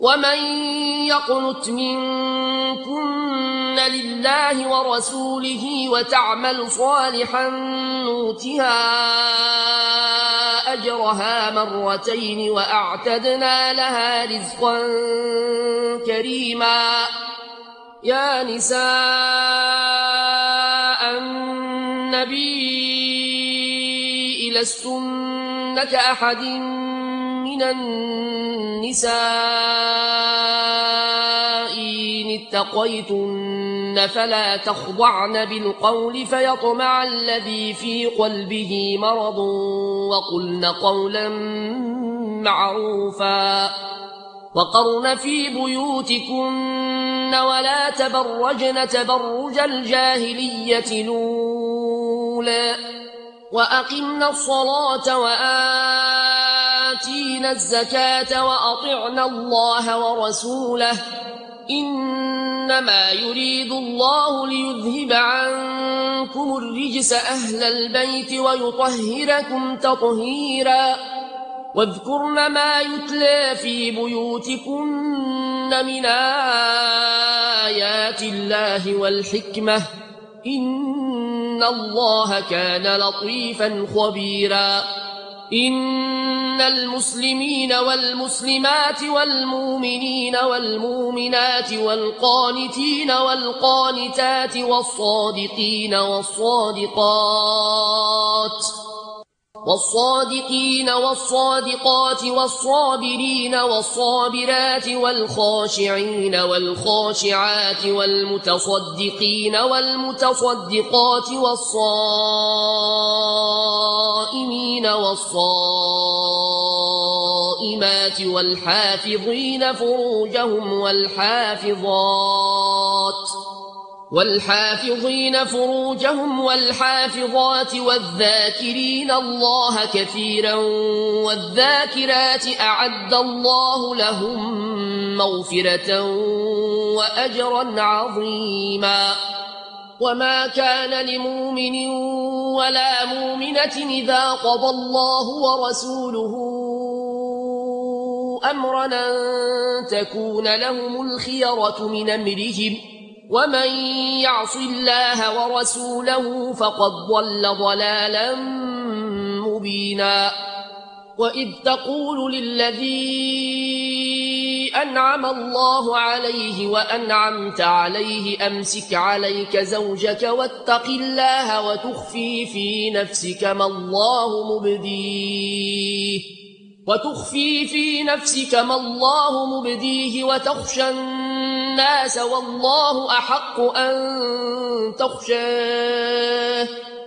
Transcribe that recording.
ومن يقنت منكن لله ورسوله وتعمل صالحا نؤتها أجرها مرتين وأعتدنا لها رزقا كريما. يا نساء النبي لستن كأحد من النساء إن اتقيتن فلا تخضعن بالقول فيطمع الذي في قلبه مرض وقلن قولا معروفا. وقرن في بيوتكن ولا تبرجن تبرج الجاهلية الأولى وأقمنا الصلاة وآتينا الزكاة وأطعنا الله ورسوله إنما يريد الله ليذهب عنكم الرجس أهل البيت ويطهركم تطهيرا. واذكرن ما يتلى في بيوتكن من آيات الله والحكمة إن الله كان لطيفا خبيرا. إن المسلمين والمسلمات والمؤمنين والمؤمنات والقانتين والقانتات والصادقين والصادقات والصابرين والصابرات والخاشعين والخاشعات والمتصدقين والمتصدقات والصائمين والصائمات والحافظين فروجهم والحافظات والذاكرين الله كثيرا والذاكرات أعد الله لهم مغفرة وأجرا عظيما. وما كان لمؤمن ولا مؤمنة إذا قضى الله ورسوله أمرا أن تكون لهم الخيرة من أمرهم ومن يعص الله ورسوله فقد ضل ضلالا مبينا. وإذ تقول للذي أنعم الله عليه وأنعمت عليه أمسك عليك زوجك واتق الله وتخفي في نفسك ما الله مبديه وتخشى الناس والله أحق أن تخشاه